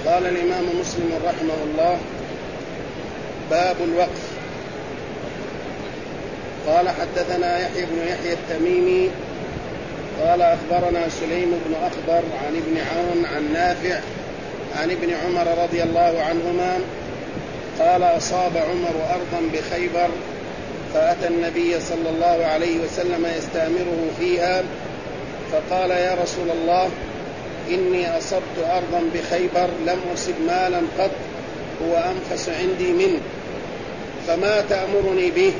قال الإمام مسلم رحمه الله: باب الوقف. قال: حدثنا يحيى بن يحيى التميمي قال: أخبرنا سليم بن أخضر عن ابن عون عن نافع عن ابن عمر رضي الله عنهما قال: أصاب عمر أرضا بخيبر فأتى النبي صلى الله عليه وسلم يستأمره فيها، فقال: يا رسول الله، إني أصبت أرضا بخيبر لم أصب مالا قط هو أنفس عندي منه، فما تأمرني به؟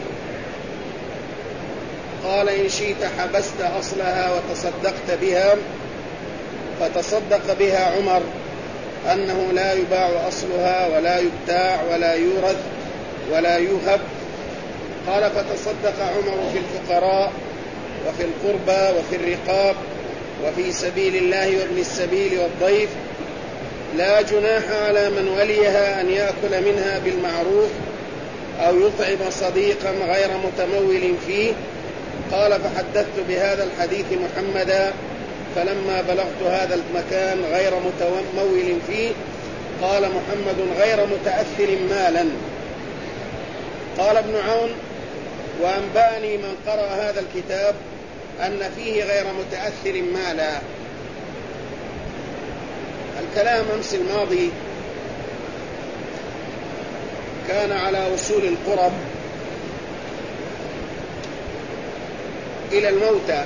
قال: إن شئت حبست أصلها وتصدقت بها. فتصدق بها عمر أنه لا يباع أصلها ولا يبتاع ولا يورث ولا يوهب. قال: فتصدق عمر في الفقراء وفي القربى وفي الرقاب وفي سبيل الله وابن السبيل والضيف، لا جناح على من وليها أن يأكل منها بالمعروف أو يطعم صديقا غير متمول فيه. قال: فحدثت بهذا الحديث محمدا، فلما بلغت هذا المكان غير متمول فيه قال محمد: غير متأثر مالا. قال ابن عون: وأنبأني من قرأ هذا الكتاب أن فيه غير متأثر مالا. الكلام أمس الماضي كان على وصول القرب إلى الموتى،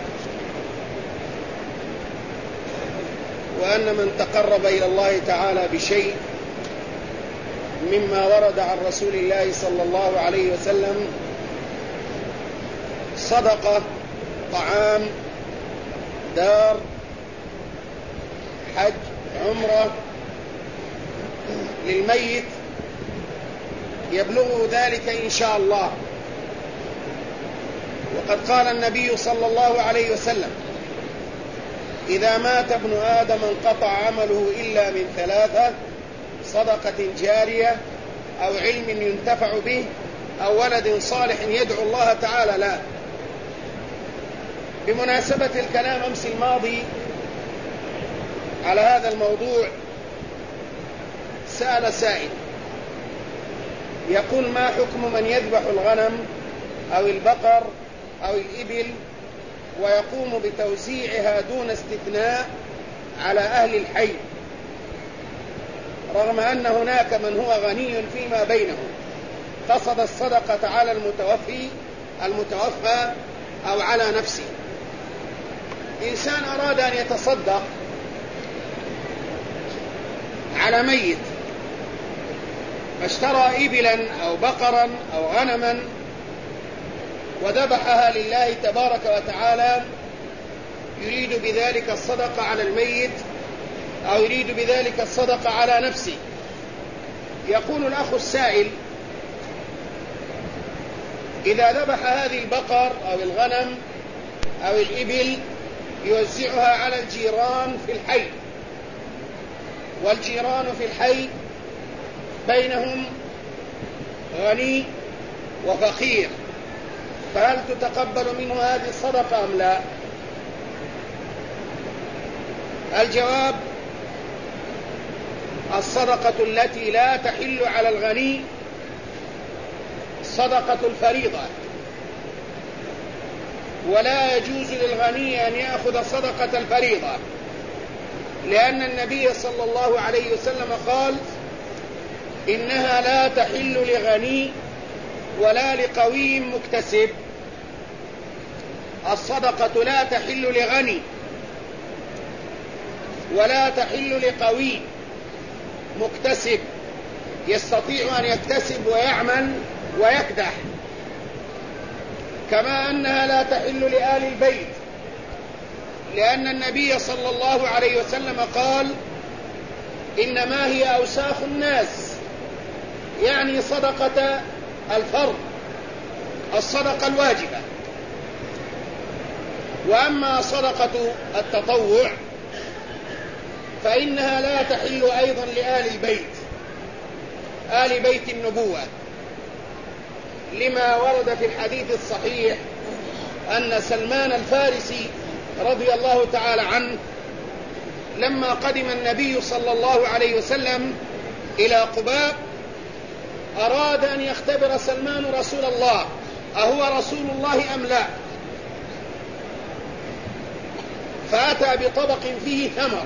وأن من تقرب إلى الله تعالى بشيء مما ورد عن رسول الله صلى الله عليه وسلم، صدقة، طعام، دار، حج، عمرة للميت، يبلغه ذلك إن شاء الله. وقد قال النبي صلى الله عليه وسلم: إذا مات ابن آدم انقطع عمله إلا من ثلاثة: صدقة جارية، أو علم ينتفع به، أو ولد صالح يدعو الله تعالى له. بمناسبة الكلام أمس الماضي على هذا الموضوع، سأل سائل يقول: ما حكم من يذبح الغنم أو البقر أو الإبل ويقوم بتوزيعها دون استثناء على أهل الحي، رغم أن هناك من هو غني فيما بينهم، قصد الصدقة على المتوفى أو على نفسه؟ إنسان أراد أن يتصدق على ميت، فاشترى إبلا أو بقرا أو غنما وذبحها لله تبارك وتعالى، يريد بذلك الصدقة على الميت أو يريد بذلك الصدقة على نفسه. يقول الأخ السائل: إذا ذبح هذه البقر أو الغنم أو الإبل يوزعها على الجيران في الحي، والجيران في الحي بينهم غني وفقير، فهل تتقبل منه هذه الصدقة أم لا؟ الجواب: الصدقة التي لا تحل على الغني صدقة الفريضة، ولا يجوز للغني أن يأخذ صدقة الفريضة، لأن النبي صلى الله عليه وسلم قال: إنها لا تحل لغني ولا لقوي مكتسب. الصدقة لا تحل لغني ولا تحل لقوي مكتسب يستطيع أن يكتسب ويعمل ويكدح، كما أنها لا تحل لآل البيت، لأن النبي صلى الله عليه وسلم قال: إنما هي أوساخ الناس، يعني صدقة الفرض، الصدقة الواجبة. وأما صدقة التطوع فإنها لا تحل أيضا لآل البيت، آل بيت النبوة، لما ورد في الحديث الصحيح أن سلمان الفارسي رضي الله تعالى عنه لما قدم النبي صلى الله عليه وسلم إلى قباء أراد أن يختبر سلمان رسول الله أهو رسول الله أم لا، فأتى بطبق فيه ثمر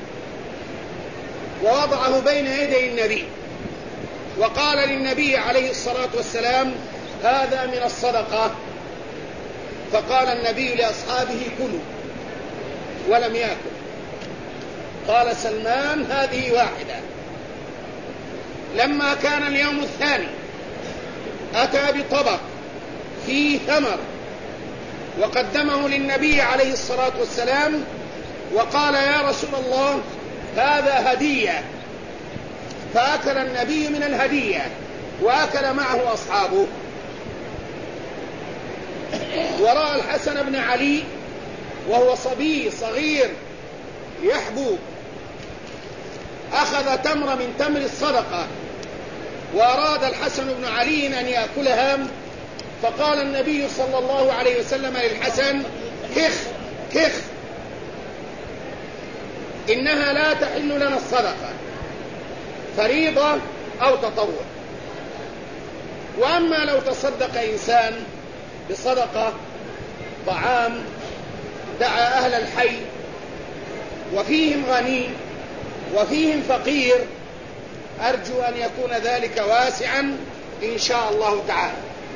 ووضعه بين يدي النبي وقال للنبي عليه الصلاة والسلام: هذا من الصدقة. فقال النبي لأصحابه: كلوا، ولم يأكل. قال سلمان: هذه واحدة. لما كان اليوم الثاني أتى بطبق فيه ثمر وقدمه للنبي عليه الصلاة والسلام وقال: يا رسول الله، هذا هدية. فأكل النبي من الهدية وأكل معه أصحابه. ورأى الحسن بن علي وهو صبي صغير يحبو، أخذ تمر من تمر الصدقة وأراد الحسن بن علي أن يأكلها، فقال النبي صلى الله عليه وسلم للحسن: كخ كخ، إنها لا تحل لنا الصدقة، فريضة أو تطوع. وأما لو تصدق إنسان بصدقة طعام دعا أهل الحي وفيهم غني وفيهم فقير، أرجو أن يكون ذلك واسعا إن شاء الله تعالى.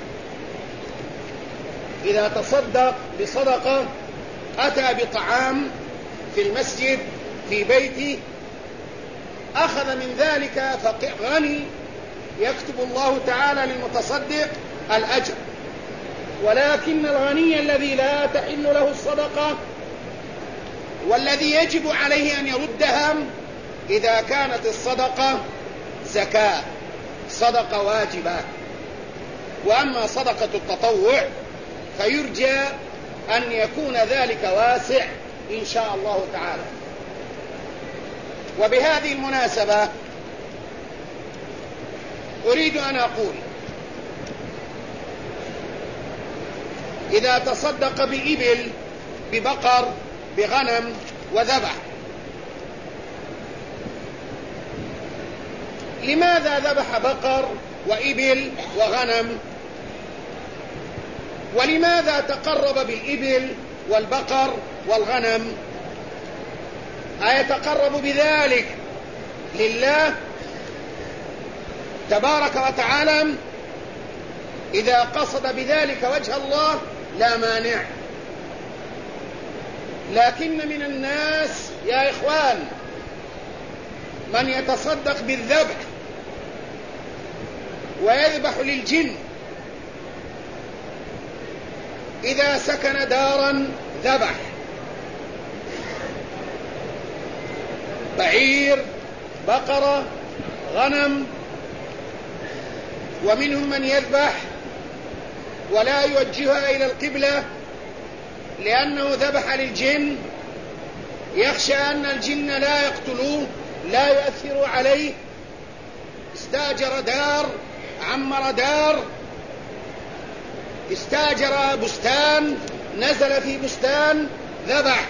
إذا تصدق بصدقة أتى بطعام في المسجد في بيته، أخذ من ذلك غني، يكتب الله تعالى للمتصدق الأجر. ولكن الغني الذي لا تحل له الصدقة والذي يجب عليه أن يردها إذا كانت الصدقة زكاة، صدقة واجبة. وأما صدقة التطوع فيرجى أن يكون ذلك واسع إن شاء الله تعالى. وبهذه المناسبة أريد أن أقول: إذا تصدق بإبل، ببقر، بغنم وذبح، لماذا ذبح بقر وإبل وغنم؟ ولماذا تقرب بالإبل والبقر والغنم؟ أيتقرب بذلك لله تبارك وتعالى؟ إذا قصد بذلك وجه الله لا مانع. لكن من الناس يا إخوان من يتصدق بالذبح ويذبح للجن. إذا سكن دارا ذبح بعير، بقرة، غنم. ومنهم من يذبح ولا يوجهها إلى القبلة لأنه ذبح للجن، يخشى أن الجن لا يقتلوه، لا يؤثروا عليه. استاجر دار، عمر دار، استاجر بستان، نزل في بستان، ذبح.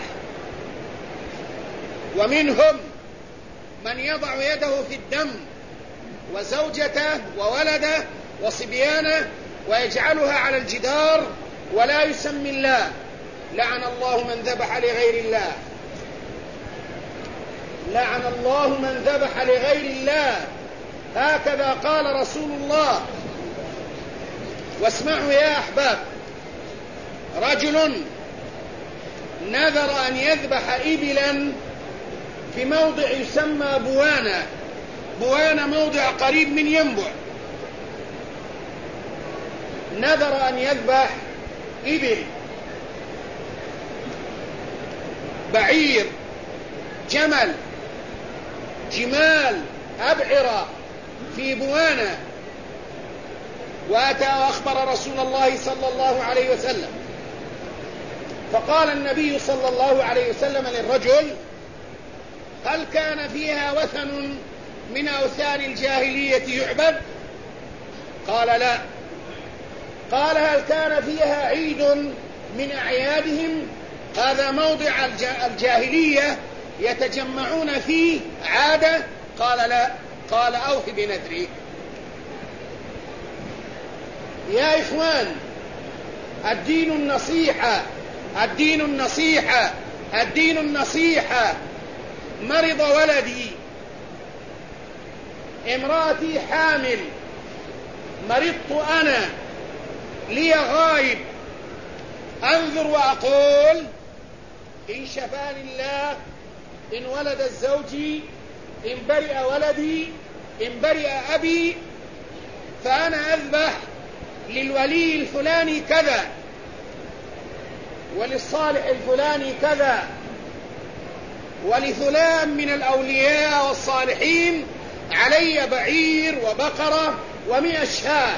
ومنهم من يضع يده في الدم وزوجته وولده وصبيانه ويجعلها على الجدار ولا يسمي الله. لعن الله من ذبح لغير الله، لعن الله من ذبح لغير الله، هكذا قال رسول الله. واسمعوا يا أحباب، رجل نذر أن يذبح إبلا في موضع يسمى بوانا. بوانا موضع قريب من ينبع. نذر أن يذبح إبل، بعير، جمل، جمال، أبعرة في بوانا. وأتى وأخبر رسول الله صلى الله عليه وسلم، فقال النبي صلى الله عليه وسلم للرجل: هل كان فيها وثن من أوثان الجاهلية يعبد؟ قال: لا. قال: هل كان فيها عيد من أعيادهم؟ هذا موضع الجاهلية يتجمعون فيه عادة؟ قال لا، قال أوف بنذري. يا إخوان، الدين النصيحة، الدين النصيحة، الدين النصيحة. مرض ولدي، امرأتي حامل، مرضت أنا، لي غائب، أنظر وأقول إن شفاني الله، إن ولد الزوج، إن برئ ولدي، إن برئ أبي، فأنا أذبح للولي الفلاني كذا، وللصالح الفلاني كذا، ولفلان من الأولياء والصالحين علي بعير وبقرة 100 شاة.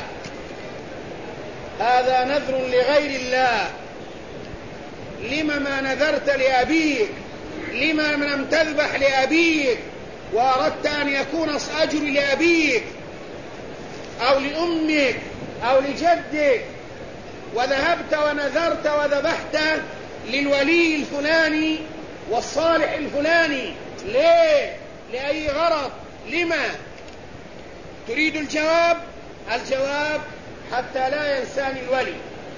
هذا نذر لغير الله. لما ما نذرت لأبيك؟ لما لم تذبح لأبيك وأردت أن يكون أجر لأبيك أو لأمك أو لجدك، وذهبت ونذرت وذبحت للولي الفلاني والصالح الفلاني؟ ليه؟ لأي غرض؟ لما؟ تريد الجواب؟ الجواب حتى لا ينساني الولي،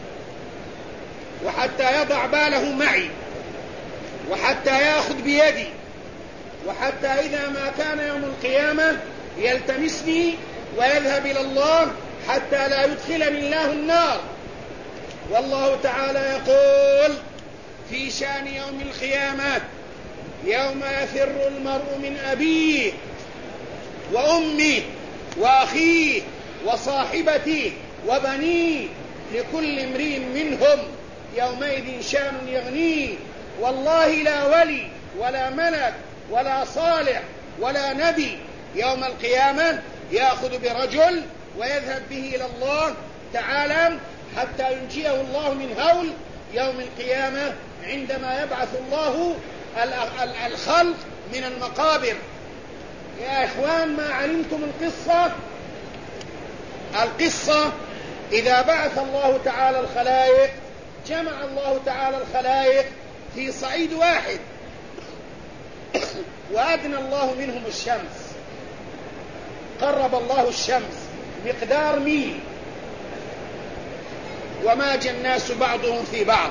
وحتى يضع باله معي، وحتى يأخذ بيدي، وحتى إذا ما كان يوم القيامة يلتمسني ويذهب إلى الله حتى لا يدخلني الله النار. والله تعالى يقول في شأن يوم القيامة: يوم يفر المرء من أبيه وأمه وأخيه وصاحبته وبنيه، لكل امرئ منهم يومئذ شأن يغنيه. والله لا ولي ولا ملك ولا صالح ولا نبي يوم القيامة يأخذ برجل ويذهب به إلى الله تعالى حتى ينجيه الله من هول يوم القيامة، عندما يبعث الله الخلق من المقابر. يا إخوان، ما علمتم القصة إذا بعث الله تعالى الخلائق، جمع الله تعالى الخلائق في صعيد واحد، وأدنى الله منهم الشمس، قرب الله الشمس مقدار ميل، وماج الناس بعضهم في بعض،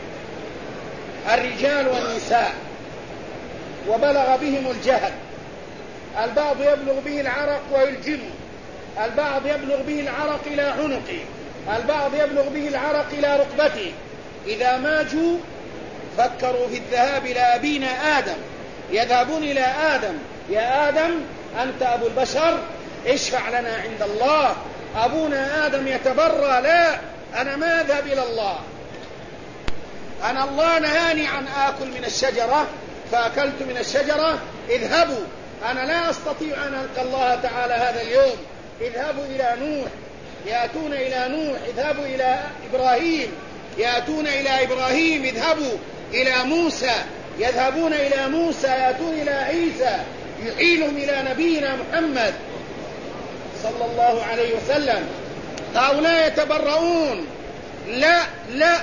الرجال والنساء، وبلغ بهم الجهل. البعض يبلغ به العرق ويلجمه، البعض يبلغ به العرق إلى عنقه، البعض يبلغ به العرق إلى ركبته. إذا ماجوا فكروا في الذهاب إلى أبينا آدم، يذهبون إلى آدم: يا آدم أنت أبو البشر، اشفع لنا عند الله. أبونا آدم يتبرى: لا، أنا ما أذهب إلى الله، أنا الله نهاني عن آكل من الشجرة فأكلت من الشجرة، اذهبوا، أنا لا أستطيع أن ألقى الله تعالى هذا اليوم. اذهبوا إلى نوح، يأتون إلى نوح، اذهبوا إلى إبراهيم، يأتون إلى إبراهيم، اذهبوا إلى موسى، يذهبون إلى موسى، يأتون إلى عيسى، يحيلهم إلى نبينا محمد صلى الله عليه وسلم. هؤلاء يتبرؤون. لا لا،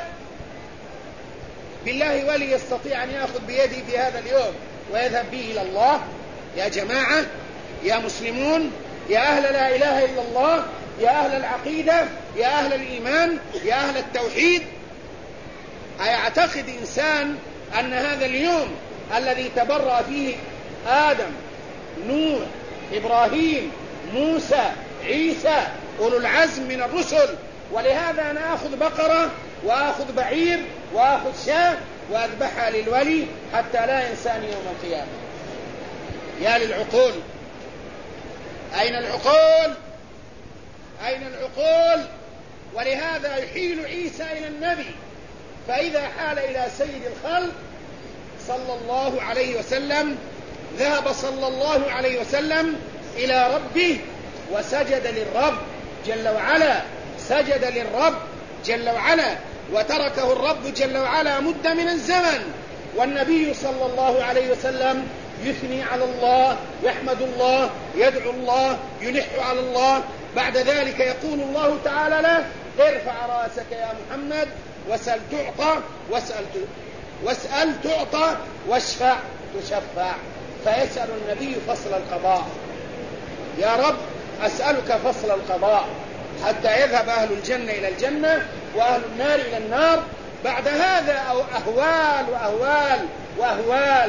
بالله ولي يستطيع أن يأخذ بيدي في هذا اليوم ويذهب به إلى الله؟ يا جماعة، يا مسلمون، يا أهل لا إله إلا الله، يا أهل العقيدة، يا أهل الإيمان، يا أهل التوحيد، أيعتقد إنسان أن هذا اليوم الذي تبرأ فيه آدم، نوح، إبراهيم، موسى، عيسى، أولو العزم من الرسل، ولهذا أنا أخذ بقرة وأخذ بعير وأخذ شاة وأذبحها للولي حتى لا ينساني يوم القيامة؟ يا للعقول! أين العقول؟ أين العقول؟ ولهذا يحيل عيسى إلى النبي، فإذا حال إلى سيد الخلق صلى الله عليه وسلم، ذهب صلى الله عليه وسلم إلى ربه وسجد للرب جل وعلا، سجد للرب جل وعلا، وتركه الرب جل وعلا مدة من الزمن، والنبي صلى الله عليه وسلم يثني على الله، يحمد الله، يدعو الله، يلح على الله. بعد ذلك يقول الله تعالى له: ارفع رأسك يا محمد واسأل تعطى، واسأل تعطى، واشفع تشفع. فيسأل النبي فصل القضاء: يا رب أسألك فصل القضاء، حتى يذهب أهل الجنة إلى الجنة وأهل النار إلى النار. بعد هذا أهوال وأهوال وأهوال،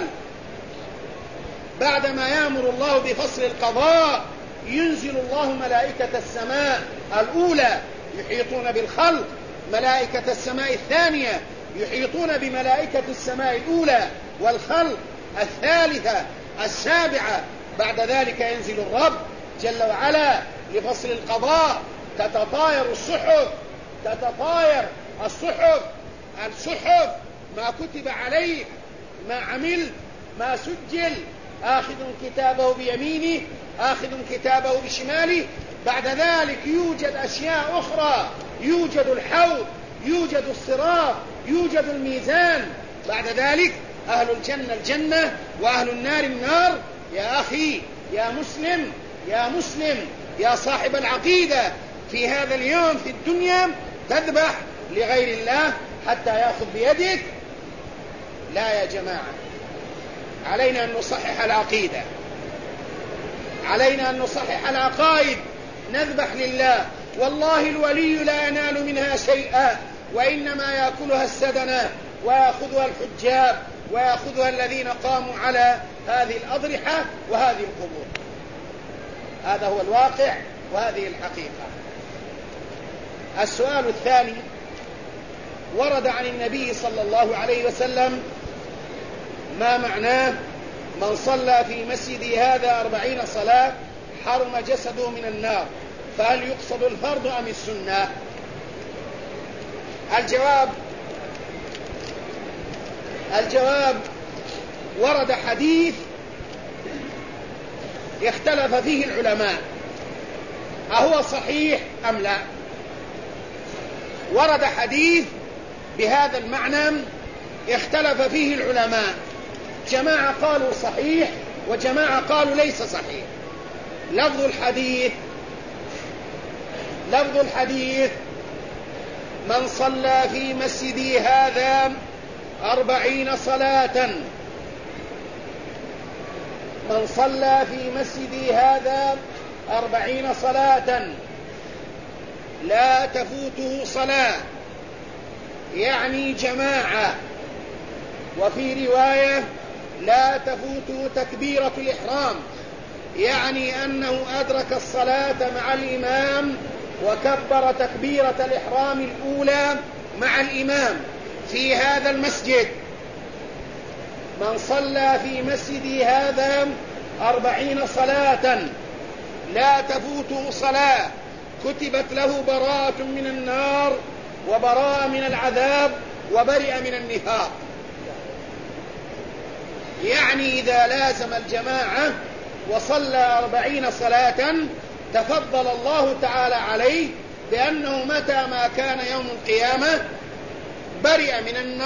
بعدما يأمر الله بفصل القضاء ينزل الله ملائكة السماء الأولى يحيطون بالخلق، ملائكة السماء الثانية يحيطون بملائكة السماء الأولى والخلق، الثالثة، السابعة. بعد ذلك ينزل الرب جل وعلا لفصل القضاء. تتطاير الصحف، تتطاير الصحف، ما كتب عليه، ما عمل، ما سجل، آخذ كتابه بيمينه، آخذ كتابه بشماله. بعد ذلك يوجد أشياء أخرى، يوجد الحوض، يوجد الصراط، يوجد الميزان. بعد ذلك أهل الجنة الجنة وأهل النار النار. يا أخي، يا مسلم، يا مسلم، يا صاحب العقيدة، في هذا اليوم في الدنيا تذبح لغير الله حتى يأخذ بيدك؟ لا يا جماعة، علينا أن نصحح العقيدة، علينا أن نصحح العقائد، نذبح لله. والله الولي لا ينال منها شيئا، وإنما يأكلها السدنة ويأخذها الحجاب ويأخذها الذين قاموا على هذه الأضرحة وهذه القبور. هذا هو الواقع وهذه الحقيقة. السؤال الثاني: ورد عن النبي صلى الله عليه وسلم ما معناه: من صلى في مسجد هذا 40 صلاة حرم جسده من النار، فهل يقصد الفرض أم السنة؟ الجواب ورد حديث اختلف فيه العلماء أهو صحيح أم لا. ورد حديث بهذا المعنى اختلف فيه العلماء، جماعة قالوا صحيح وجماعة قالوا ليس صحيح. لفظ الحديث: من صلى في مسجدي هذا 40 صلاة، من صلى في مسجدي هذا 40 صلاة لا تفوته صلاة، يعني جماعة. وفي رواية: لا تفوته تكبيرة الإحرام، يعني أنه أدرك الصلاة مع الإمام وكبر تكبيرة الإحرام الأولى مع الإمام في هذا المسجد. من صلى في مسجدي هذا 40 صلاة لا تفوته صلاة كتبت له براءة من النار وبراءة من العذاب وبرئ من النفاق. يعني إذا لازم الجماعة وصلى 40 صلاة تفضل الله تعالى عليه بأنه متى ما كان يوم القيامة برئ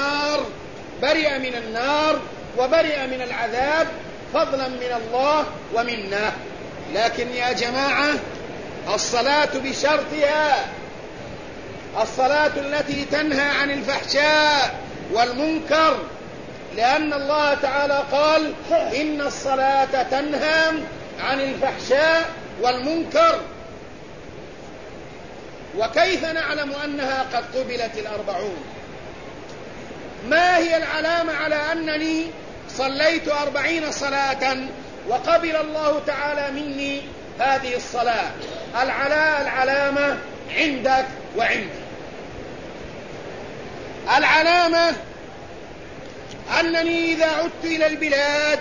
من النار وبرئ من العذاب فضلا من الله ومنا. لكن يا جماعة، الصلاة بشرطها، الصلاة التي تنهى عن الفحشاء والمنكر، لأن الله تعالى قال: إن الصلاة تنهى عن الفحشاء والمنكر. وكيف نعلم أنها قد قبلت 40؟ ما هي العلامة على أنني صليت 40 صلاة وقبل الله تعالى مني هذه الصلاة؟ العلامة عندك وعندي. العلامة أنني إذا عدت إلى البلاد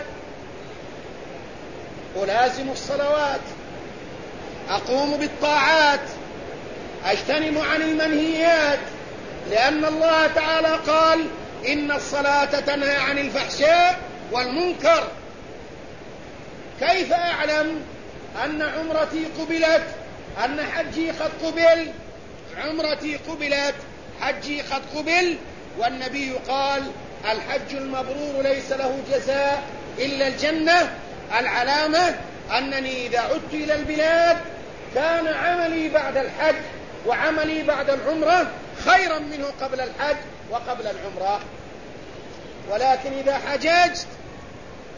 ألازم الصلوات، أقوم بالطاعات، أجتنب عن المنهيات، لأن الله تعالى قال: إن الصلاة تنهى عن الفحشاء والمنكر. كيف أعلم أن عمرتي قبلت، أن حجي قد قبل؟ عمرتي قبلت، حجي قد قبل، والنبي قال: الحج المبرور ليس له جزاء إلا الجنة. العلامة أنني إذا عدت إلى البلاد كان عملي بعد الحج وعملي بعد العمرة خيرا منه قبل الحج وقبل العمرة. ولكن إذا حججت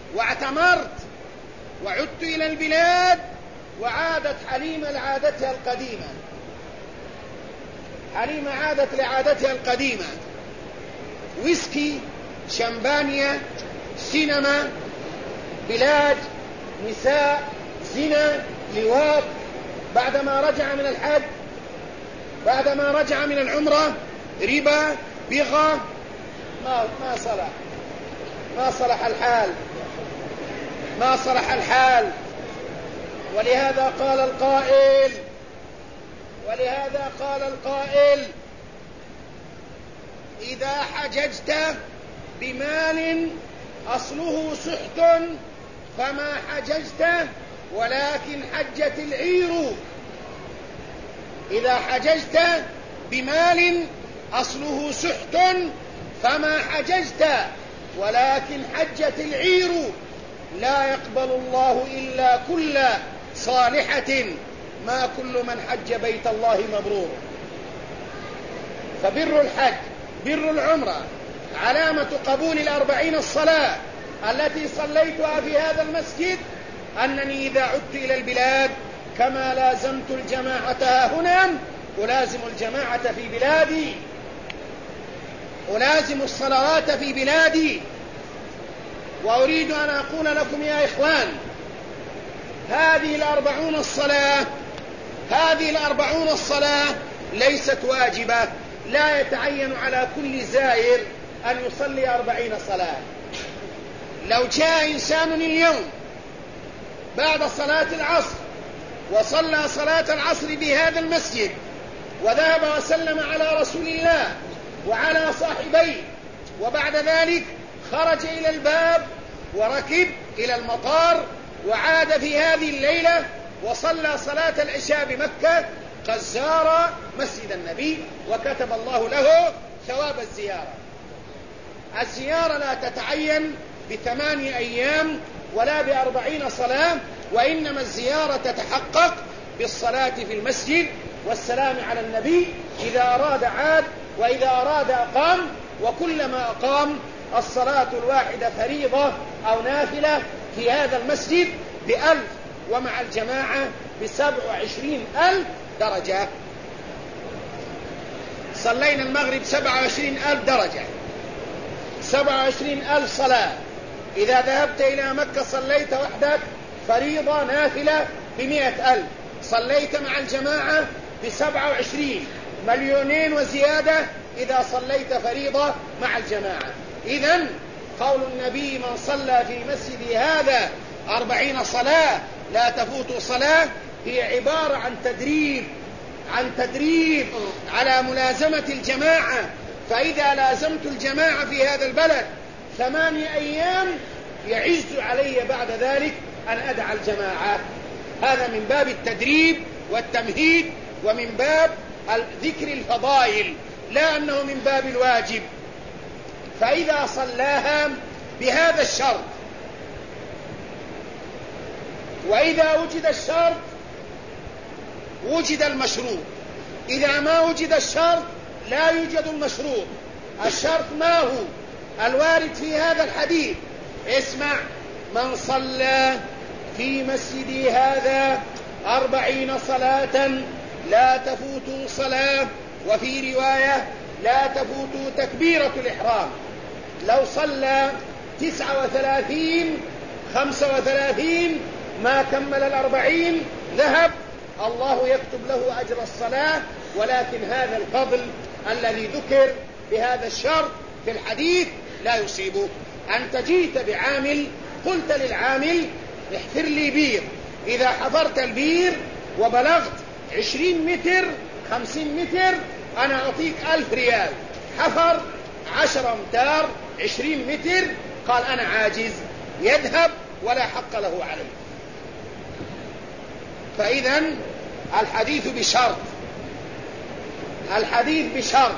واعتمرت وعدت إلى البلاد، وعادت حليمة لعادتها القديمة. حليمة عادت لعادتها القديمة، ويسكي، شمبانيا، سينما، بلاد، نساء، زنا، لواط. بعدما رجع من الحج، بعدما رجع من العمرة، ربا، بغى، ما صلح الحال، ما صلح الحال. ولهذا قال القائل إذا حججت بمال أصله سحت فما حججت ولكن حجت العير. إذا حججت بمال أصله سحت فما حججت ولكن حجت العير. لا يقبل الله إلا كل صالحة، ما كل من حج بيت الله مبرور. فبر الحج، بر العمرة، علامة قبول 40 الصلاة التي صليتها في هذا المسجد أنني إذا عدت إلى البلاد كما لازمت الجماعة هنا ألازم الجماعة في بلادي، ألازم الصلوات في بلادي. وأريد أن أقول لكم يا إخوان، هذه 40 الصلاة ليست واجبة، لا يتعين على كل زائر أن يصلي 40 صلاة. لو جاء إنسان اليوم بعد صلاة العصر وصلى صلاة العصر بهذا المسجد وذهب وسلم على رسول الله وعلى صاحبيه، وبعد ذلك خرج إلى الباب وركب إلى المطار وعاد في هذه الليلة وصلى صلاة العشاء بمكة، قد زار مسجد النبي وكتب الله له ثواب الزيارة. الزيارة لا تتعين ب8 أيام ولا ب40 صلاة، وإنما الزيارة تتحقق بالصلاة في المسجد والسلام على النبي. إذا أراد عاد، وإذا أراد أقام، وكلما أقام الصلاة الواحدة فريضة أو نافلة في هذا المسجد ب1000، ومع الجماعة ب27,000 درجة. صلينا المغرب 27,000 درجة، 27,000 صلاة. إذا ذهبت إلى مكة صليت وحدك فريضة نافلة ب100,000، صليت مع الجماعة ب27 مليونين وزيادة إذا صليت فريضة مع الجماعة. إذن قول النبي من صلى في مسجد هذا 40 صلاة لا تفوت صلاة هي عبارة عن تدريب على ملازمة الجماعة. فإذا لازمت الجماعة في هذا البلد 8 أيام يعز علي بعد ذلك أن أدع الجماعة. هذا من باب التدريب والتمهيد ومن باب ذكر الفضائل، لا أنه من باب الواجب. فإذا صلاها بهذا الشرط، وإذا وجد الشرط وجد المشروط، إذا ما وجد الشرط لا يوجد المشروط. الشرط ما هو؟ الوارد في هذا الحديث، اسمع: من صلى في مسجدي هذا 40 صلاة لا تفوت صلاة، وفي رواية لا تفوت تكبيرة الإحرام. لو صلى 39 35 ما كمل 40 ذهب، الله يكتب له أجر الصلاة، ولكن هذا الفضل الذي ذكر بهذا الشرط في الحديث لا يصيبه. أنت جيت بعامل، قلت للعامل احفر لي بير، إذا حفرت البير وبلغت 20 متر 50 متر أنا أعطيك 1000 ريال. حفر 10 أمتار 20 متر، قال أنا عاجز، يذهب ولا حق له عليه. فإذن الحديث بشرط،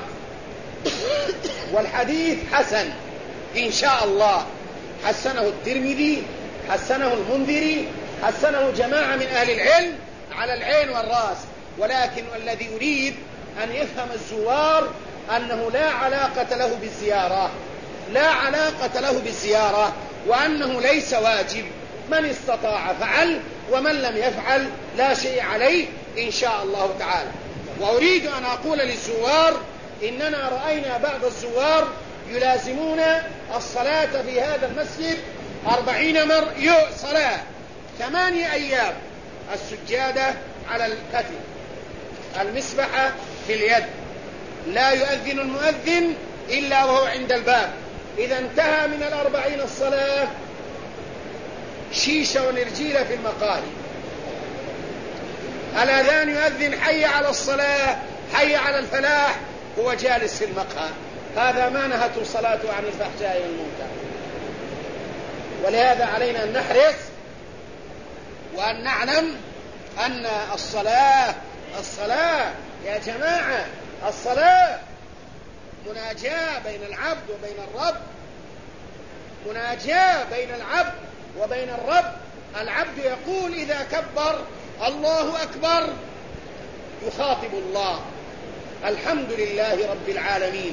والحديث حسن إن شاء الله. حسنه الترمذي، حسنه المنذري، حسنه جماعة من أهل العلم على العين والرأس. ولكن الذي يريد أن يفهم الزوار أنه لا علاقة له بالزيارة، وأنه ليس واجب، من استطاع فعل، ومن لم يفعل لا شيء عليه إن شاء الله تعالى. وأريد أن أقول للزوار إننا رأينا بعض الزوار يلازمون الصلاة في هذا المسجد 40 صلاة 8 أيام، السجادة على الكتف، المسبحة في اليد، لا يؤذن المؤذن إلا وهو عند الباب، إذا انتهى من 40 الصلاة شيشة ونرجيلة في المقاهي، الأذان يؤذن حي على الصلاة حي على الفلاح، هو جالس في المقهى، هذا ما نهته صلاته عن الفحشاء والمنكر. ولهذا علينا أن نحرص وأن نعلم أن الصلاة يا جماعة، الصلاة مناجاة بين العبد وبين الرب، مناجاة بين العبد وبين الرب. العبد يقول إذا كبر الله أكبر يخاطب الله، الحمد لله رب العالمين.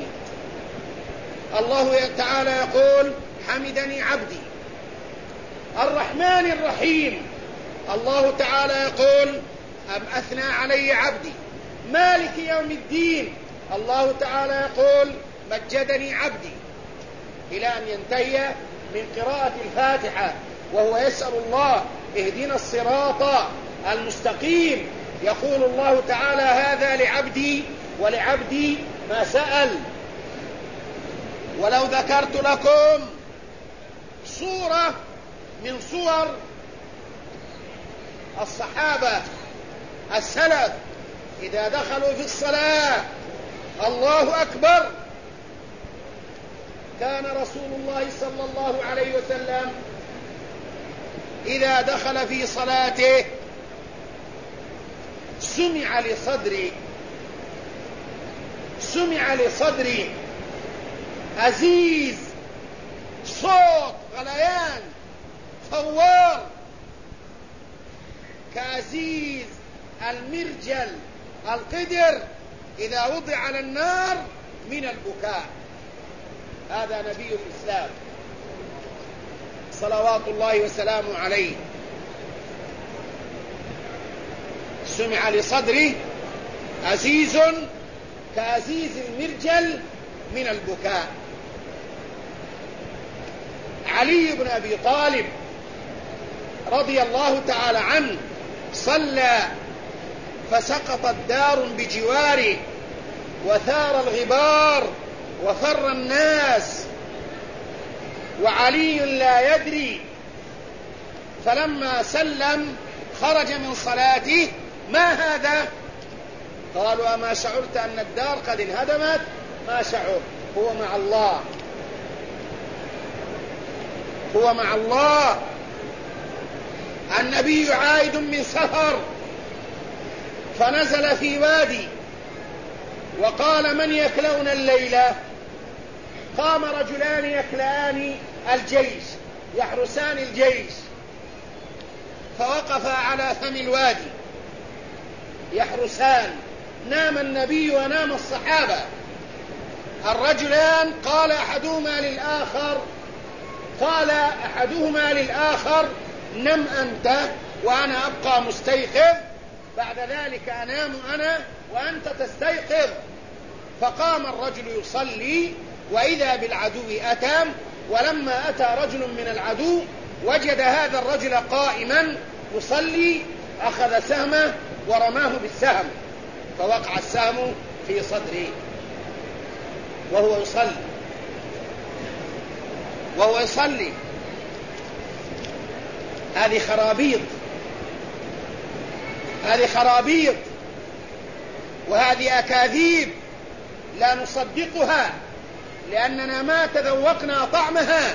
الله تعالى يقول حمدني عبدي. الرحمن الرحيم، الله تعالى يقول أثنى علي عبدي. مالك يوم الدين، الله تعالى يقول مجدني عبدي، إلى أن ينتهي من قراءة الفاتحة وهو يسأل الله اهدنا الصراط المستقيم. يقول الله تعالى هذا لعبدي ولعبدي ما سأل. ولو ذكرت لكم صورة من صور الصحابة السلف إذا دخلوا في الصلاة الله أكبر، كان رسول الله صلى الله عليه وسلم إذا دخل في صلاته سمع لصدري عزيز، صوت غليان ثوار كعزيز المرجل القدر إذا وضع على النار من البكاء. هذا نبي الإسلام صلوات الله وسلامه عليه. سمع لصدره عزيز كعزيز المرجل من البكاء. علي بن أبي طالب رضي الله تعالى عنه صلى فسقطت دار بجواره وثار الغبار وفر الناس وعلي لا يدري، فلما سلم خرج من صلاته ما هذا؟ قالوا أما شعرت أن الدار قد انهدمت؟ ما شعر، هو مع الله، هو مع الله. النبي عائد من سفر فنزل في وادي وقال من يكلون الليلة؟ قام رجلان يكلان الجيش يحرسان الجيش، فوقفا على فم الوادي يحرسان. نام النبي ونام الصحابة. الرجلان قال أحدهما للآخر نم أنت وأنا أبقى مستيقظ، بعد ذلك أنام أنا وأنت تستيقظ. فقام الرجل يصلي وإذا بالعدو أتى، ولما أتى رجل من العدو وجد هذا الرجل قائما يصلي، أخذ سهمه ورماه بالسهم فوقع السهم في صدره وهو يصلي. هذه خرابيط وهذه أكاذيب لا نصدقها، لأننا ما تذوقنا طعمها،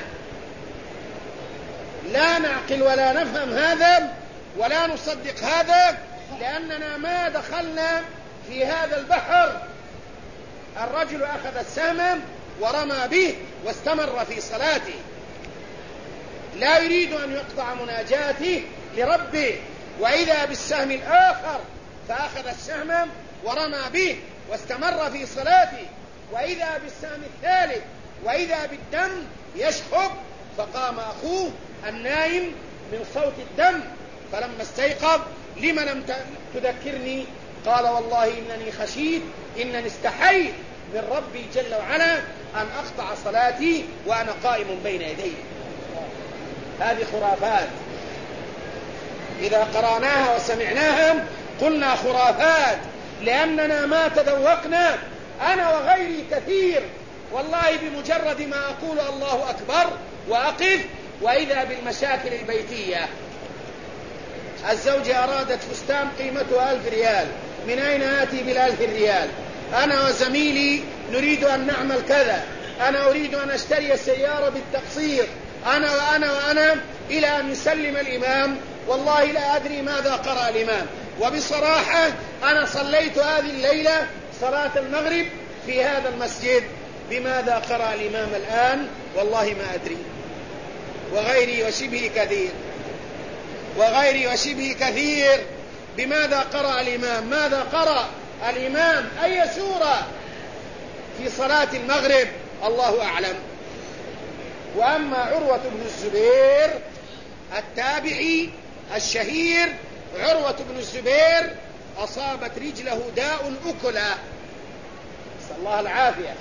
لا نعقل ولا نفهم هذا ولا نصدق هذا، لأننا ما دخلنا في هذا البحر. الرجل أخذ السهم ورمى به واستمر في صلاته، لا يريد أن يقطع مناجاته لربه، وإذا بالسهم الآخر فأخذ السهم ورمى به واستمر في صلاته، وإذا بالسهم الثالث وإذا بالدم يشخب فقام أخوه النايم من صوت الدم فلما استيقظ: لم لم تذكرني؟ قال: والله إنني خشيت، إنني استحيت من ربي جل وعلا أن أقطع صلاتي وأنا قائم بين يديه. هذه خرافات إذا قرأناها وسمعناها قلنا خرافات، لأننا ما تذوقنا، أنا وغيري كثير والله، بمجرد ما أقول الله أكبر وأقف وإذا بالمشاكل البيتية. الزوجة أرادت فستان قيمته 1000 ريال، من أين آتي بال1000 ريال؟ أنا وزميلي نريد أن نعمل كذا، أنا أريد أن أشتري السيارة بالتقسيط، أنا وأنا وأنا، إلى أن يسلم الإمام. والله لا أدري ماذا قرأ الإمام، وبصراحة أنا صليت هذه الليلة صلاة المغرب في هذا المسجد، بماذا قرأ الإمام الآن؟ والله ما أدري. وغيري وشبه كثير، وغيري وشبه كثير. بماذا قرأ الإمام؟ ماذا قرأ الإمام؟ أي سورة في صلاة المغرب؟ الله أعلم. وأما عروة بن الزبير التابعي الشهير، عروة بن الزبير أصابت رجله داء أكلا، نسأل الله العافية،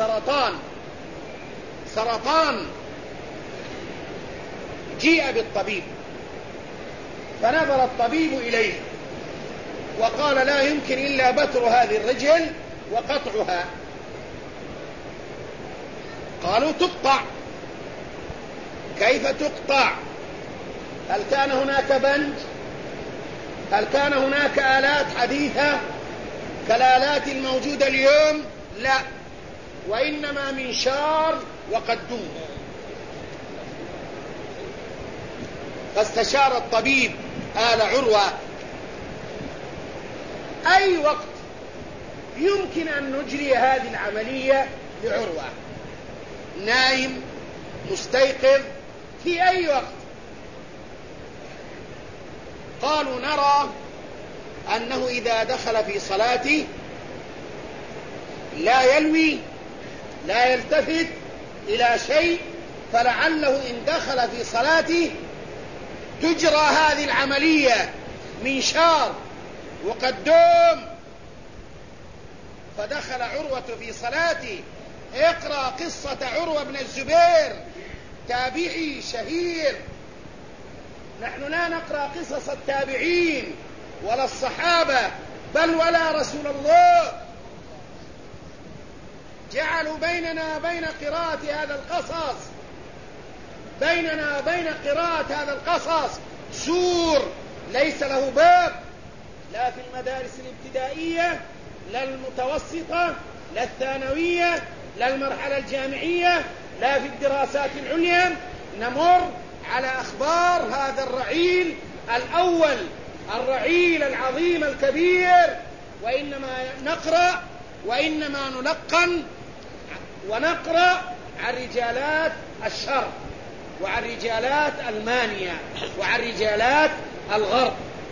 سرطان. جيء بالطبيب فنظر الطبيب إليه وقال: لا يمكن إلا بتر هذه الرجل وقطعها. قالوا: تقطع. كيف تقطع؟ هل كان هناك بنج؟ هل كان هناك آلات حديثة كالآلات الموجودة اليوم؟ لا، وإنما منشار وقدوم. فاستشار الطبيب آل عروة: أي وقت يمكن أن نجري هذه العملية لعروة؟ نايم، مستيقظ، في أي وقت؟ قالوا: نرى أنه إذا دخل في صلاته لا يلوي، لا يلتفت إلى شيء، فلعله إن دخل في صلاته تجرى هذه العملية منشار وقدوم. فدخل عروة في صلاته. اقرأ قصة عروة بن الزبير، تابعي شهير. نحن لا نقرأ قصص التابعين ولا الصحابة بل ولا رسول الله. جعلوا بيننا وبين قراءة هذا القصص، بيننا وبين قراءة هذا القصص سور ليس له باب، لا في المدارس الابتدائية، لا المتوسطة، لا الثانوية، لا المرحلة الجامعية، لا في الدراسات العليا. نمر على أخبار هذا الرعيل الأول، الرعيل العظيم الكبير، وإنما نقرأ وإنما نلقن ونقرأ عن رجالات الشرق وعن رجالات ألمانيا وعن رجالات الغرب.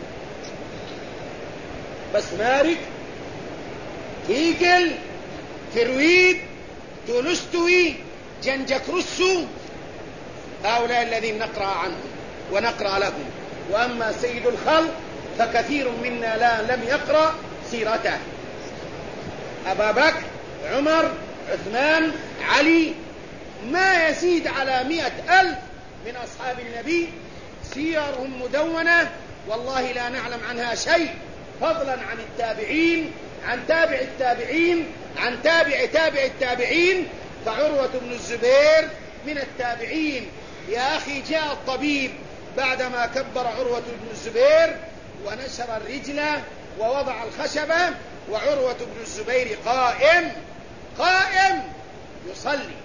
بسمارك، هيجل، فرويد، تولستوي، جنجكروسو، هؤلاء الذين نقرأ عنهم ونقرأ لهم. وأما سيد الخلق فكثير منا لم يقرأ سيرته. أبا بكر، عمر، عثمان، علي، ما يزيد على 100,000 من أصحاب النبي سيرهم مدونة، والله لا نعلم عنها شيء، فضلا عن التابعين، عن تابع التابعين، عن تابع تابع التابعين. فعروة بن الزبير من التابعين. يا أخي، جاء الطبيب بعدما كبر عروة بن الزبير ونشر الرجل ووضع الخشبة، وعروة بن الزبير قائم يصلي.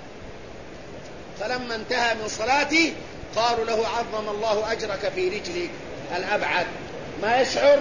فلما انتهى من صلاته قالوا له: عظم الله أجرك في رجلك الأبعد. ما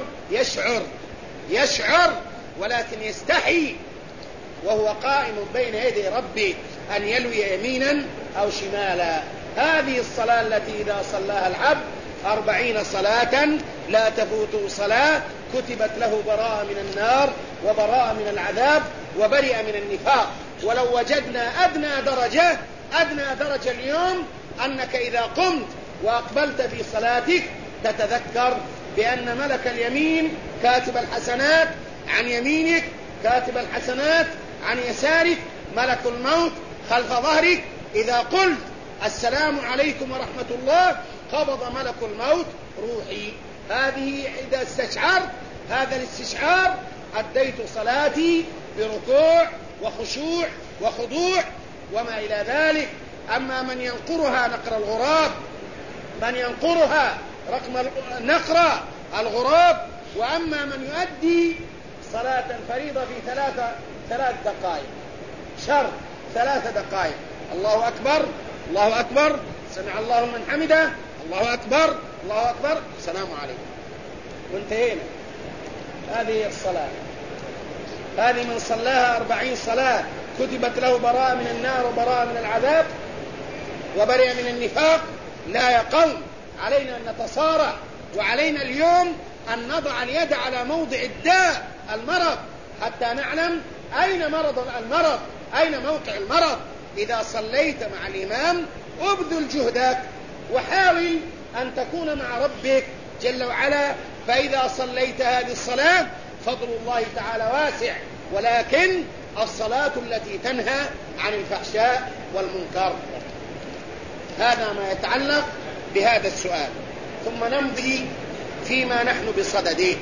يشعر ولكن يستحي وهو قائم بين يدي ربه أن يلوي يمينا أو شمالا. هذه الصلاة التي إذا صلاها العبد 40 صلاة لا تفوت صلاة كتبت له براءة من النار وبراءة من العذاب وبرئ من النفاق. ولو وجدنا أدنى درجة اليوم أنك إذا قمت وأقبلت في صلاتك تتذكر بأن ملك اليمين كاتب الحسنات عن يمينك، كاتب الحسنات عن يسارك، ملك الموت خلف ظهرك. إذا قلت السلام عليكم ورحمة الله قبض ملك الموت روحي. هذه إذا استشعرت هذا الاستشعار أديت صلاتي بركوع وخشوع وخضوع وما إلى ذلك. أما من ينقرها نقر الغراب، من ينقرها نقر الغراب، وأما من يؤدي صلاة فريضة في ثلاث دقائق، شر 3 دقائق، الله أكبر الله أكبر سمع الله من حمده، الله أكبر الله أكبر السلام عليكم، وانتهينا. هذه الصلاة، هذه من صلاها 40 صلاة كتبت له براءة من النار وبراءة من العذاب وبرئ من النفاق. لا يا قوم، علينا أن نتصارع، وعلينا اليوم أن نضع اليد على موضع الداء المرض حتى نعلم أين مرض المرض، أين موقع المرض. إذا صليت مع الإمام ابذل جهدك وحاول أن تكون مع ربك جل وعلا. فإذا صليت هذه الصلاة فضل الله تعالى واسع، ولكن الصلاة التي تنهى عن الفحشاء والمنكر. هذا ما يتعلق بهذا السؤال. ثم نمضي فيما نحن بصدده.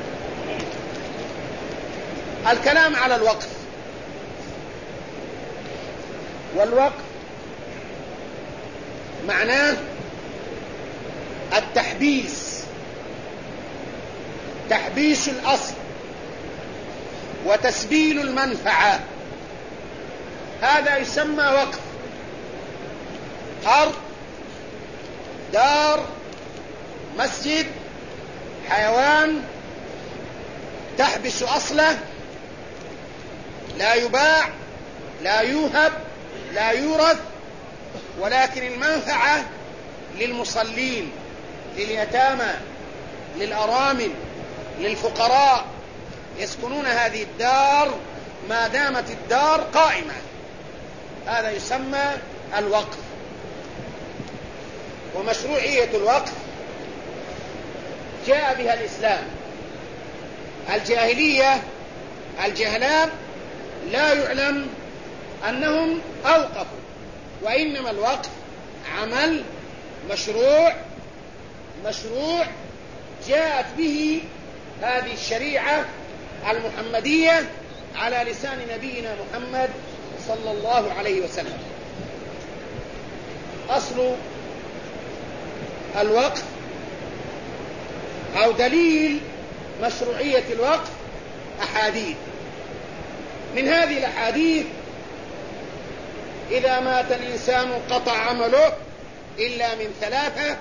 الكلام على الوقف. والوقف معناه التحبيس، تحبيس الأصل وتسبيل المنفعة، هذا يسمى وقف. أرض، دار، مسجد، حيوان تحبس أصله، لا يباع لا يوهب لا يورث، ولكن المنفعة للمصلين، لليتامى، للأرامل، للفقراء، يسكنون هذه الدار ما دامت الدار قائمة. هذا يسمى الوقف. ومشروعية الوقف جاء بها الإسلام. الجاهلية الجهلاء لا يعلم أنهم أوقفوا، وإنما الوقف عمل مشروع جاءت به هذه الشريعة المحمدية على لسان نبينا محمد صلى الله عليه وسلم. أصل الوقف أو دليل مشروعية الوقف أحاديث. من هذه الأحاديث: إذا مات الإنسان انقطع عمله إلا من 3: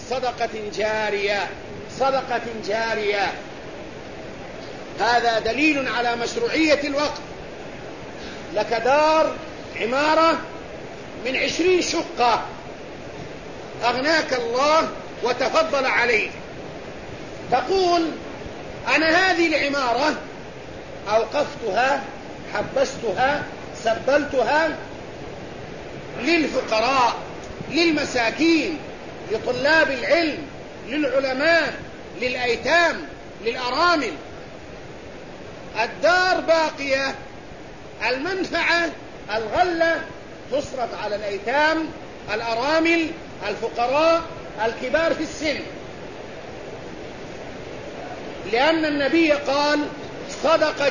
صدقة جارية. هذا دليل على مشروعية الوقف. لك دار عمارة من 20 شقة أغناك الله وتفضل عليك، تقول: أنا هذه العمارة أوقفتها، حبستها، سبلتها للفقراء، للمساكين، لطلاب العلم، للعلماء، للأيتام، للأرامل. الدار باقية، المنفعة الغلة تصرف على الأيتام، الأرامل، الفقراء، الكبار في السن، لأن النبي قال: صدقة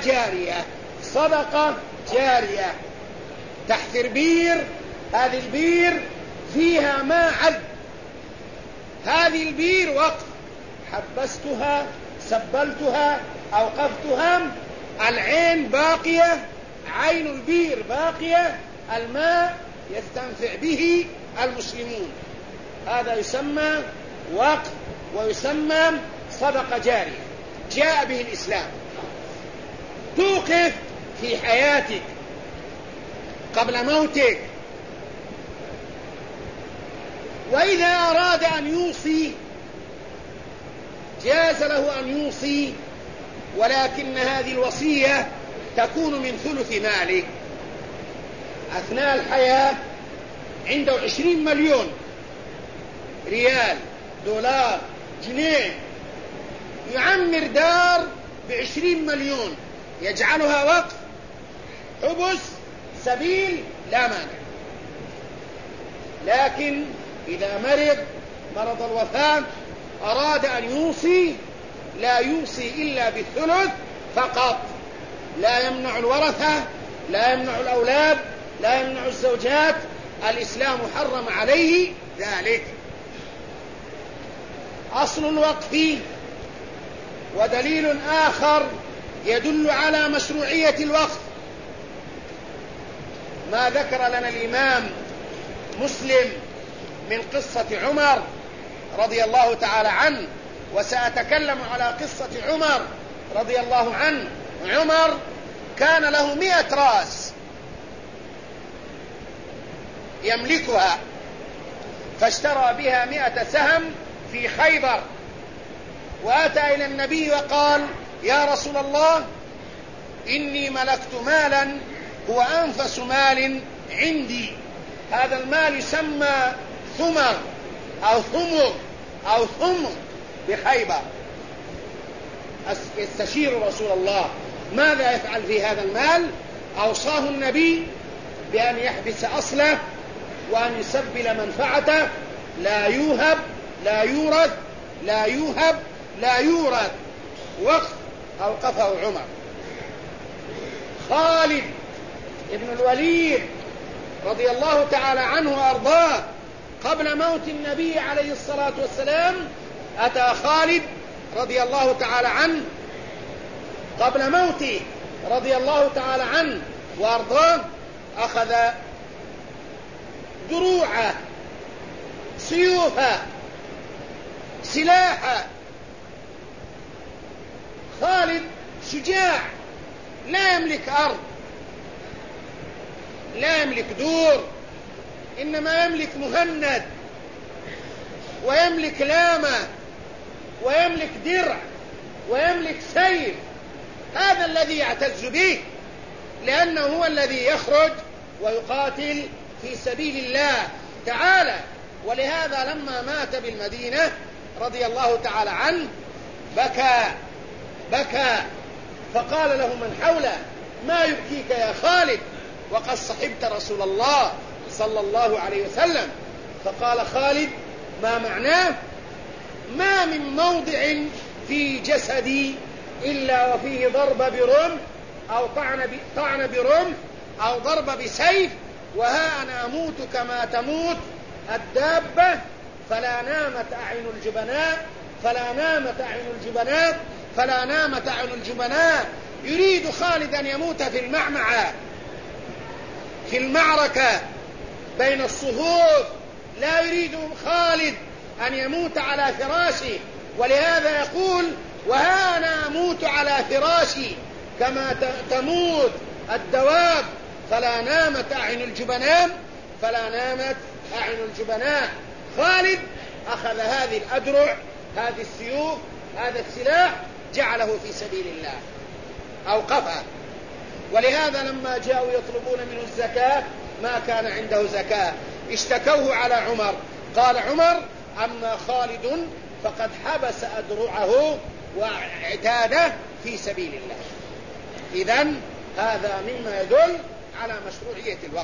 جارية. تحفر بير، هذه البير فيها ماء عذب، هذه البير وقف، حبستها، سبلتها، أوقفتها، العين باقية، عين البير باقية، الماء يستنفع به المسلمون. هذا يسمى وقف ويسمى صدقة جارية. جاء به الإسلام. توقف في حياتك قبل موتك، وإذا أراد أن يوصي جاز له أن يوصي، ولكن هذه الوصية تكون من ثلث مالك. أثناء الحياة عنده 20 مليون ريال، دولار، جنيه، يعمر دار ب20 مليون يجعلها وقف، حبس، سبيل، لا مانع. لكن إذا مرض الوفاة أراد أن يوصي، لا يوصي إلا بالثلث فقط، لا يمنع الورثة، لا يمنع الأولاد، لا يمنع الزوجات. الإسلام حرم عليه ذلك. أصل الوقف ودليل آخر يدل على مشروعية الوقف ما ذكر لنا الإمام مسلم من قصة عمر رضي الله تعالى عنه، وسأتكلم على قصة عمر رضي الله عنه. عمر كان له 100 رأس يملكها، فاشترى بها 100 سهم في خيبر، وأتى إلى النبي وقال: يا رسول الله، إني ملكت مالا هو أنفس مال عندي، هذا المال يسمى ثمر أو ثمر أو ثمر بخيبر، يستشير رسول الله ماذا يفعل في هذا المال. أوصاه النبي بأن يحبس أصله وأن يسبل منفعته، لا يوهب، لا يورث، لا يوهب، لا يورث. وقف أوقفه عمر. خالد ابن الوليد رضي الله تعالى عنه وأرضاه قبل موت النبي عليه الصلاة والسلام، أتى خالد رضي الله تعالى عنه قبل موته رضي الله تعالى عنه وأرضاه، أخذ دروعه، سيوفه، سلاحه. خالد شجاع، لا يملك أرض، لا يملك دور، إنما يملك مهند، ويملك لامة، ويملك درع، ويملك سيف. هذا الذي يعتز به، لأنه هو الذي يخرج ويقاتل في سبيل الله تعالى. ولهذا لما مات بالمدينة رضي الله تعالى عنه بكى فقال له من حوله: ما يبكيك يا خالد وقد صحبت رسول الله صلى الله عليه وسلم؟ فقال خالد: ما معناه؟ ما من موضع في جسدي إلا وفيه ضرب برمح أو طعن برمح أو ضرب بسيف، وها أنا أموت كما تموت الدابة، فلا نامت أعين الجبناء، فلا نامت أعين الجبناء، فلا نامت أعين الجبناء. يريد خالد أن يموت في المعمعة، في المعركة بين الصفوف، لا يريد خالد أن يموت على فراشه. ولهذا يقول: وها أنا أموت على فراشي كما تموت الدواب، فلا نامت أعين الجبناء، فلا نامت أعين الجبناء. خالد أخذ هذه الأدرع، هذه السيوف، هذا السلاح، جعله في سبيل الله، أوقفه. ولهذا لما جاءوا يطلبون منه الزكاة ما كان عنده زكاة، اشتكوه على عمر، قال عمر: أما خالد فقد حبس أدرعه واعتاده في سبيل الله. إذن هذا مما يدل على مشروعية الوقف.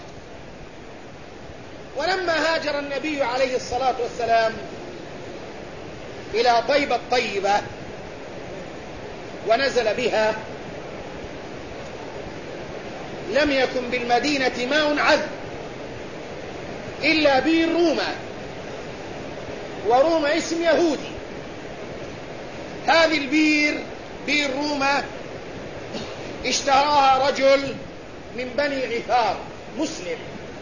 ولما هاجر النبي عليه الصلاة والسلام إلى طيبة الطيبة ونزل بها، لم يكن بالمدينة ماء عذب إلا بئر روما، وروما اسم يهودي. هذه البئر، بئر روما، اشتراها رجل من بني غفار مسلم،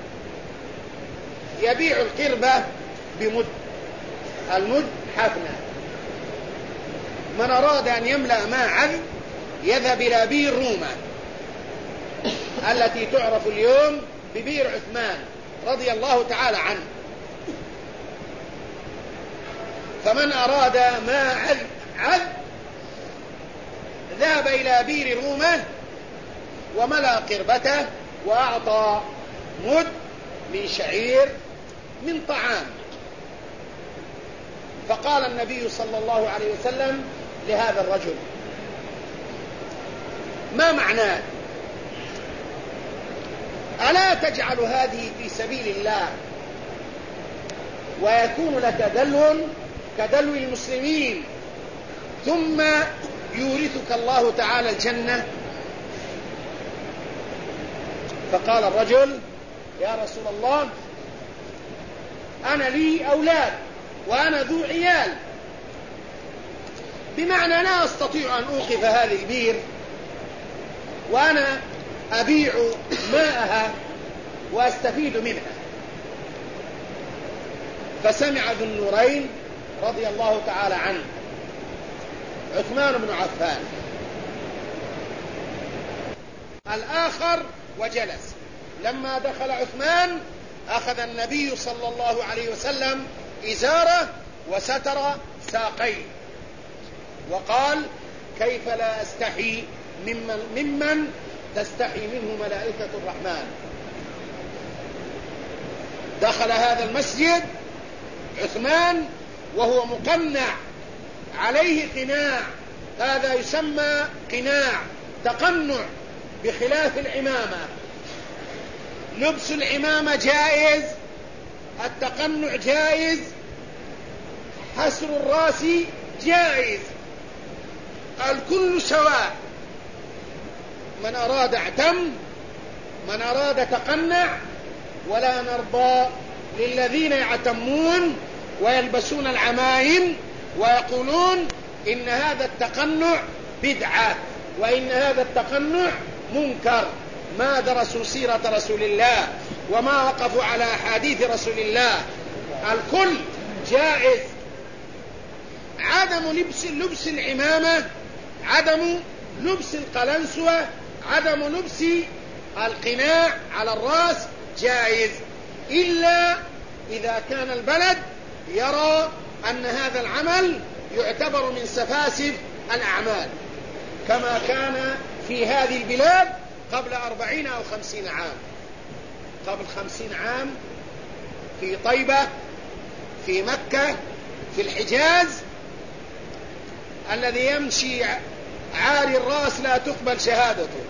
يبيع القربة بمد، المد حفنة. من أراد أن يملأ ماء عذب يذهب إلى بئر روما التي تعرف اليوم ببئر عثمان رضي الله تعالى عنه. فمن أراد ماء عذب ذهب إلى بئر روما وملأ قربته وأعطى مد من شعير من طعام. فقال النبي صلى الله عليه وسلم لهذا الرجل: ما معناه؟ ألا تجعل هذه في سبيل الله ويكون لك دلو كدلو المسلمين ثم يورثك الله تعالى الجنة؟ فقال الرجل: يا رسول الله، أنا لي أولاد وأنا ذو عيال، بمعنى لا أستطيع أن أوقف هذه البير وأنا أبيع ماءها وأستفيد منها. فسمع ذو النورين رضي الله تعالى عنه عثمان بن عفان الآخر وجلس. لما دخل عثمان أخذ النبي صلى الله عليه وسلم إزاره وستر ساقيه وقال: كيف لا أستحي ممن تستحي منه ملائكة الرحمن. دخل هذا المسجد عثمان وهو مقنع، عليه قناع، هذا يسمى قناع، تقنع، بخلاف العمامة. لبس العمامة جائز، التقنع جائز، حسر الراس جائز، الكل سواء. من أراد اعتم، من أراد تقنع، ولا نرضى للذين يعتمون ويلبسون العمائم ويقولون إن هذا التقنع بدعة وإن هذا التقنع منكر. ما درسوا سيرة رسول الله وما وقفوا على أحاديث رسول الله. الكل جائز. عدم لبس العمامة، عدم لبس القلنسوة، عدم لبس القناع على الرأس جائز، إلا إذا كان البلد يرى أن هذا العمل يعتبر من سفاسف الأعمال، كما كان في هذه البلاد قبل 40 أو 50 عام. قبل 50 عام في طيبة، في مكة، في الحجاز، الذي يمشي عاري الرأس لا تقبل شهادته،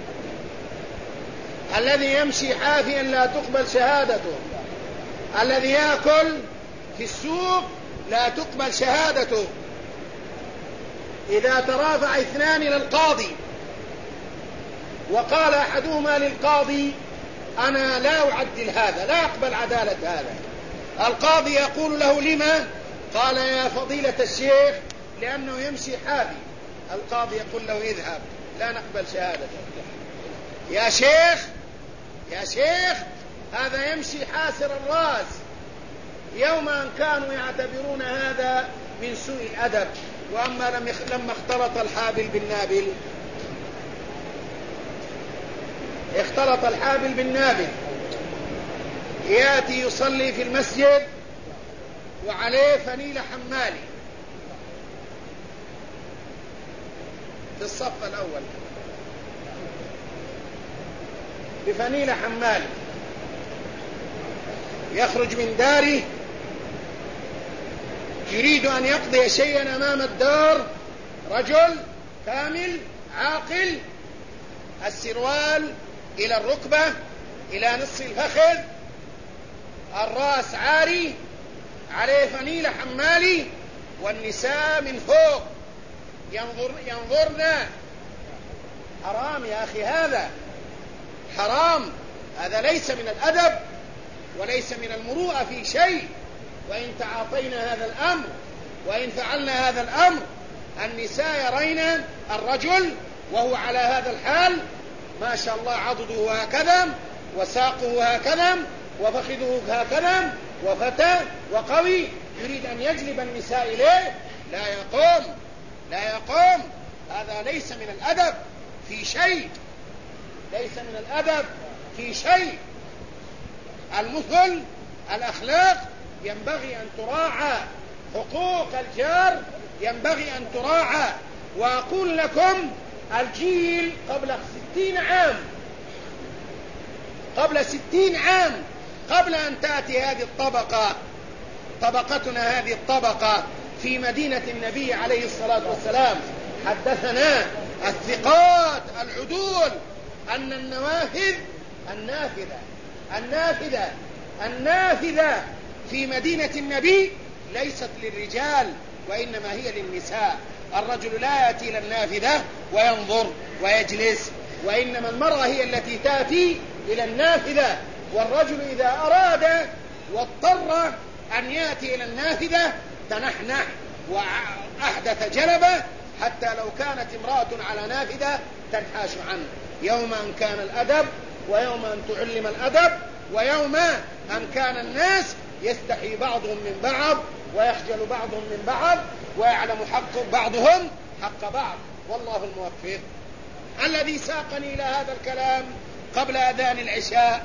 الذي يمشي حافيا لا تقبل شهادته، الذي يأكل في السوق لا تقبل شهادته. إذا ترافع اثنان إلى القاضي وقال أحدهما للقاضي: أنا لا أعدل هذا، لا أقبل عدالة هذا، القاضي يقول له: لما؟ قال: يا فضيلة الشيخ، لأنه يمشي حافي. القاضي يقول له: اذهب، لا نقبل شهادتك. يا شيخ، يا شيخ، هذا يمشي حاسر الرأس. يوما كانوا يعتبرون هذا من سوء الأدب، وأما لما اختلط الحابل بالنابل، اختلط الحابل بالنابل، يأتي يصلي في المسجد وعليه فنيلة حمالي في الصف الأول، بفنيلة حمالي، يخرج من داره يريد أن يقضي شيئا أمام الدار، رجل كامل عاقل، السروال إلى الركبة إلى نصف الفخذ، الرأس عاري، عليه فنيلة حمالي، والنساء من فوق ينظرن. حرام يا أخي، هذا حرام، هذا ليس من الأدب وليس من المروءة في شيء. وإن تعاطينا هذا الأمر وإن فعلنا هذا الأمر، النساء يرين الرجل وهو على هذا الحال، ما شاء الله، عضده هكذا وساقه هكذا وفخذه هكذا، وفتى وقوي، يريد أن يجلب النساء إليه، لا يقوم، لا يقوم. هذا ليس من الأدب في شيء، ليس من الأدب في شيء. المثل، الأخلاق ينبغي أن تراعى، حقوق الجار ينبغي أن تراعى. وأقول لكم، الجيل قبل 60 عام، قبل 60 عام، قبل أن تأتي هذه الطبقة، طبقتنا هذه الطبقة في مدينة النبي عليه الصلاة والسلام. حدثنا الثقات العدول أن النافذة في مدينة النبي ليست للرجال وإنما هي للنساء. الرجل لا يأتي إلى النافذة وينظر ويجلس، وإنما المرأة هي التي تأتي إلى النافذة. والرجل إذا أراد واضطر أن يأتي إلى النافذة تنحنح وأحدث جلبة، حتى لو كانت امرأة على نافذة تنحاش عنه. يوم أن كان الأدب، ويوم أن تعلم الأدب، ويوم أن كان الناس يستحي بعضهم من بعض ويخجل بعضهم من بعض ويعلم حق بعضهم حق بعض. والله الموفق. الذي ساقني إلى هذا الكلام قبل أذان العشاء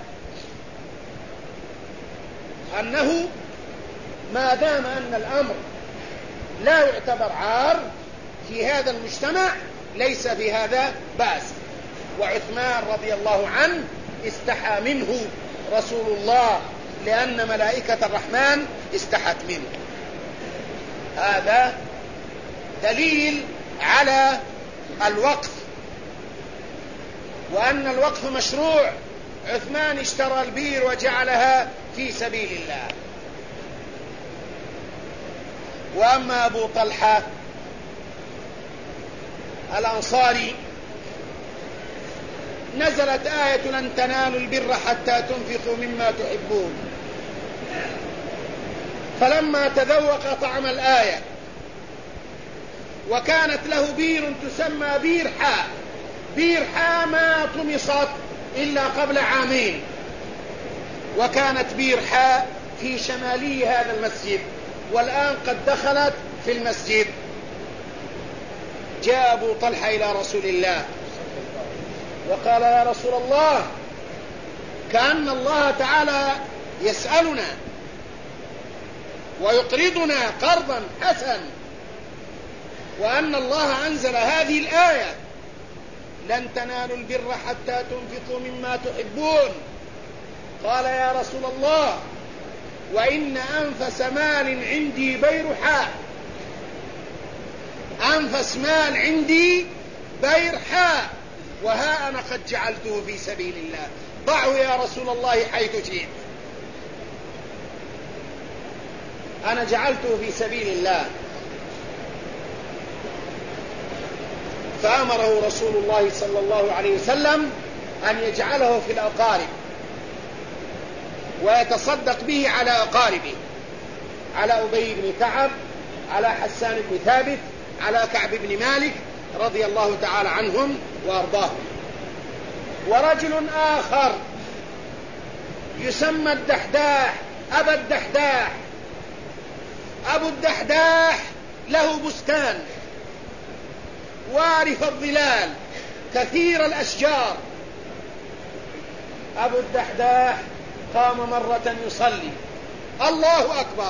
أنه ما دام أن الأمر لا يعتبر عار في هذا المجتمع ليس بهذا بأس. وعثمان رضي الله عنه استحى منه رسول الله لأن ملائكة الرحمن استحت منه. هذا دليل على الوقف وأن الوقف مشروع. عثمان اشترى البير وجعلها في سبيل الله. وأما أبو طلحة الأنصاري نزلت آية لن تنالوا البر حتى تنفقوا مما تحبون، فلما تذوق طعم الآية وكانت له بير تسمى بير حاء ما طمست إلا قبل عامين، وكانت بير حاء في شمالي هذا المسجد والآن قد دخلت في المسجد. جاء أبو طلحة إلى رسول الله وقال يا رسول الله كأن الله تعالى يسألنا ويقرضنا قرضا حسنا، وأن الله أنزل هذه الآية لن تنالوا البر حتى تنفقوا مما تحبون. قال يا رسول الله وإن أنفس مال عندي بير حاء، أنفس مال عندي بير حاء، وها أنا قد جعلته في سبيل الله، ضعه يا رسول الله حيث شئت، أنا جعلته في سبيل الله. فأمره رسول الله صلى الله عليه وسلم أن يجعله في الأقارب ويتصدق به على أقاربه، على أبي بن كعب، على حسان بن ثابت، على كعب بن مالك رضي الله تعالى عنهم وأرضاهم. ورجل آخر يسمى الدحداح، أبو الدحداح له بستان وارف الظلال كثير الأشجار. أبو الدحداح قام مرة يصلي الله أكبر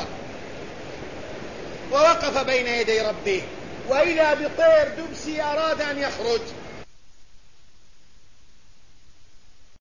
ووقف بين يدي ربه، وإذا بطير دبسي أراد أن يخرج